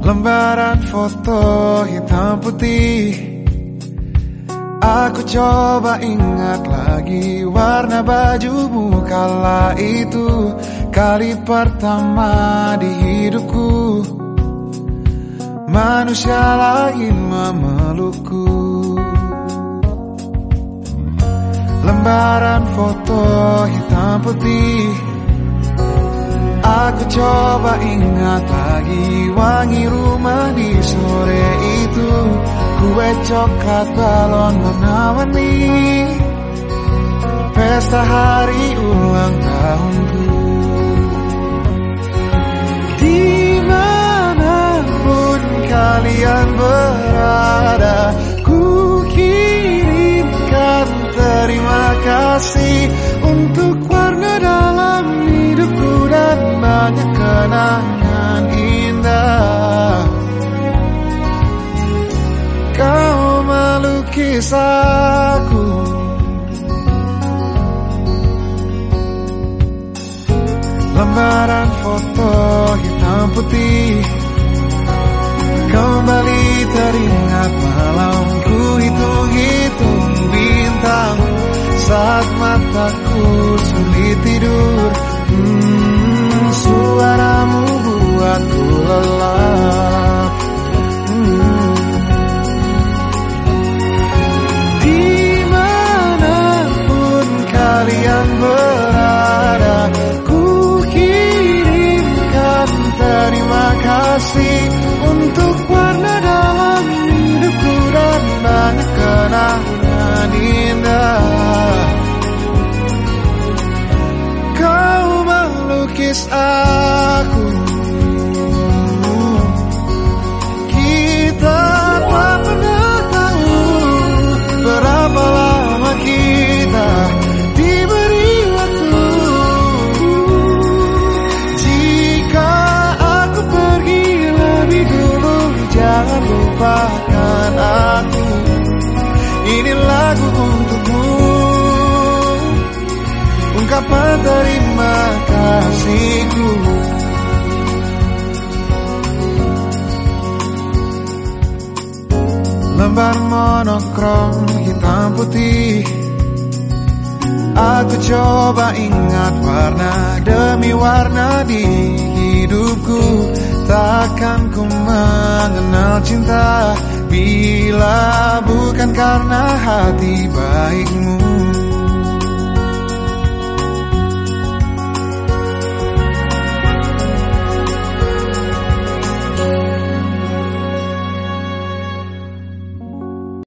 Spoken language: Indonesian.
Lembaran foto hitam putih, aku coba ingat lagi warna bajumu kala itu. Kali pertama di hidupku manusia lain memelukku. Lembaran foto hitam putih, aku coba ingat lagi wangi rumah di sore itu. Kue coklat balon warna-warni, pesta hari ulang tahunku. Dimanapun kalian berada, ku kirimkan terima kasih untuk warna dalam hidupku dan banyak kenangan indah. Kau melukis aku, lembaran foto hitam putih, kembali teringat malamku hitung-hitung bintang saat mataku sulit tidur. Suaramu buatku lelap. Dimanapun kalian berada, ku kirimkan terima kasih untuk warna dalam hidupku dan banyak kenangan indah. Kau melukis aku, kita tak pernah tahu berapa lama kita diberi waktu. Jika aku pergi lebih dulu, jangan lupakan aku. Ini lagu untukmu, ungkapan terima kasihku. Lembar monokrom hitam putih, aku coba ingat warna demi warna di hidupku. Takkan ku mengenal cinta bila bukan karena hati baikmu.